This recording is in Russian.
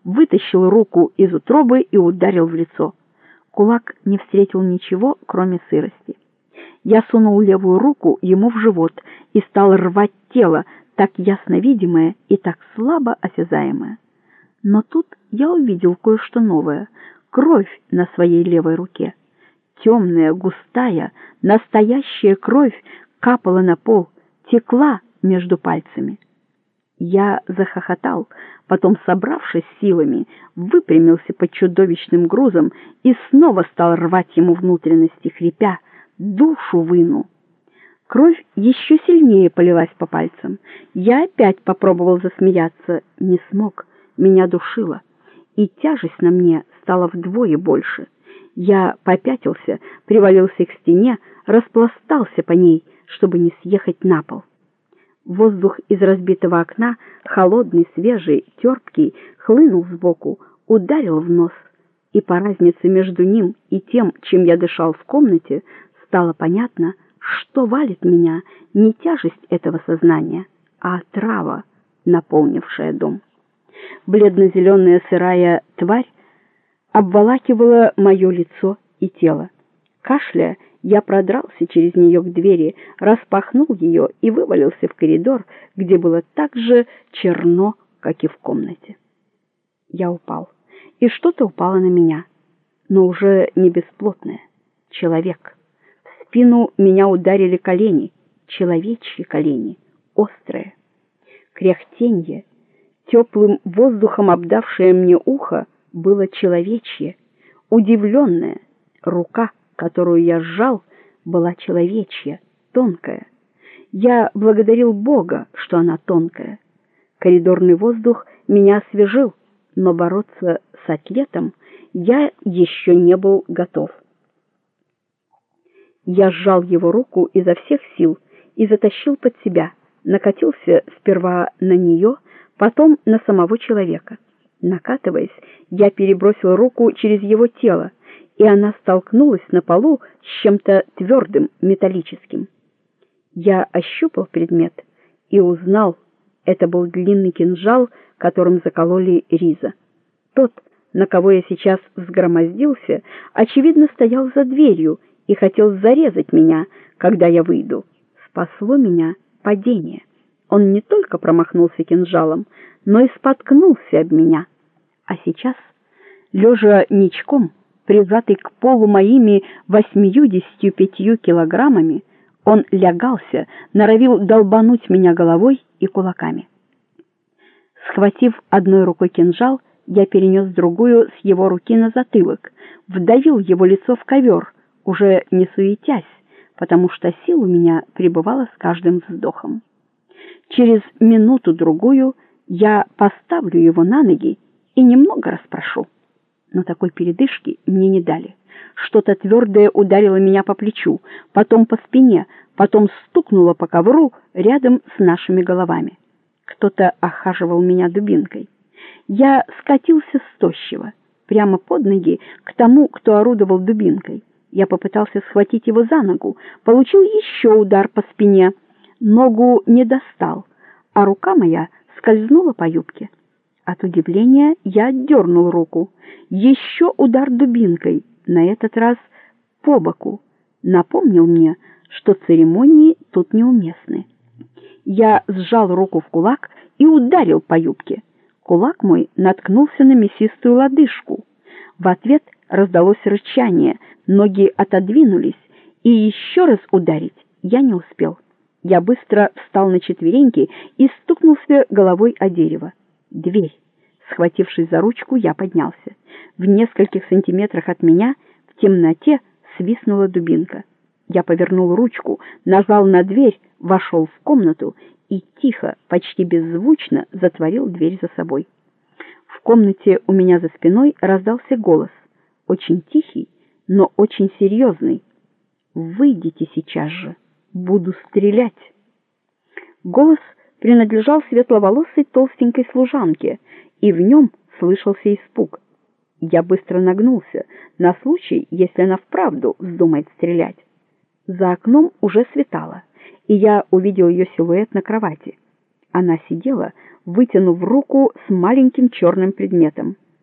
вытащил руку из утробы и ударил в лицо. Кулак не встретил ничего, кроме сырости. Я сунул левую руку ему в живот и стал рвать тело, так ясно видимое и так слабо осязаемое. Но тут я увидел кое-что новое — кровь на своей левой руке. Темная, густая, настоящая кровь капала на пол, текла между пальцами. Я захохотал, потом, собравшись силами, выпрямился под чудовищным грузом и снова стал рвать ему внутренности, хрипя: «Душу выну!». Кровь еще сильнее полилась по пальцам. Я опять попробовал засмеяться, не смог, меня душило, и тяжесть на мне стала вдвое больше. Я попятился, привалился к стене, распластался по ней, чтобы не съехать на пол. Воздух из разбитого окна, холодный, свежий, терпкий, хлынул сбоку, ударил в нос, и по разнице между ним и тем, чем я дышал в комнате, стало понятно, что валит меня не тяжесть этого сознания, а отрава, наполнившая дом. Бледно-зеленая сырая тварь обволакивала мое лицо и тело. Кашляя, я продрался через нее к двери, распахнул ее и вывалился в коридор, где было так же черно, как и в комнате. Я упал, и что-то упало на меня, но уже не бесплотное. Человек. В спину меня ударили колени, человечьи колени, острые. Кряхтенье, теплым воздухом обдавшее мне ухо, было человечье, удивленное. Рука, которую я сжал, была человечья, тонкая. Я благодарил Бога, что она тонкая. Коридорный воздух меня освежил, но бороться с атлетом я еще не был готов. Я сжал его руку изо всех сил и затащил под себя, накатился сперва на нее, потом на самого человека. Накатываясь, я перебросил руку через его тело, и она столкнулась на полу с чем-то твердым, металлическим. Я ощупал предмет и узнал, это был длинный кинжал, которым закололи Риза. Тот, на кого я сейчас взгромоздился, очевидно, стоял за дверью и хотел зарезать меня, когда я выйду. Спасло меня падение. Он не только промахнулся кинжалом, но и споткнулся об меня. А сейчас, лежа ничком, прижатый к полу моими 85 килограммами, он лягался, норовил долбануть меня головой и кулаками. Схватив одной рукой кинжал, я перенес другую с его руки на затылок, вдавил его лицо в ковер, уже не суетясь, потому что сил у меня прибывало с каждым вздохом. Через минуту-другую я поставлю его на ноги и немного расспрошу. Но такой передышки мне не дали. Что-то твердое ударило меня по плечу, потом по спине, потом стукнуло по ковру рядом с нашими головами. Кто-то охаживал меня дубинкой. Я скатился с тощего, прямо под ноги к тому, кто орудовал дубинкой. Я попытался схватить его за ногу, получил еще удар по спине. Ногу не достал, а рука моя скользнула по юбке. От удивления я отдернул руку. Еще удар дубинкой, на этот раз по боку, напомнил мне, что церемонии тут неуместны. Я сжал руку в кулак и ударил по юбке. Кулак мой наткнулся на мясистую лодыжку. В ответ раздалось рычание, ноги отодвинулись, и еще раз ударить я не успел. Я быстро встал на четвереньки и стукнулся головой о дерево. Дверь. Схватившись за ручку, я поднялся. В нескольких сантиметрах от меня в темноте свистнула дубинка. Я повернул ручку, нажал на дверь, вошел в комнату и тихо, почти беззвучно затворил дверь за собой. В комнате у меня за спиной раздался голос, очень тихий, но очень серьезный. «Выйдите сейчас же, буду стрелять». Голос принадлежал светловолосой толстенькой служанке, и в нем слышался испуг. Я быстро нагнулся, на случай, если она вправду вздумает стрелять. За окном уже светало, и я увидел ее силуэт на кровати. Она сидела, вытянув руку с маленьким черным предметом.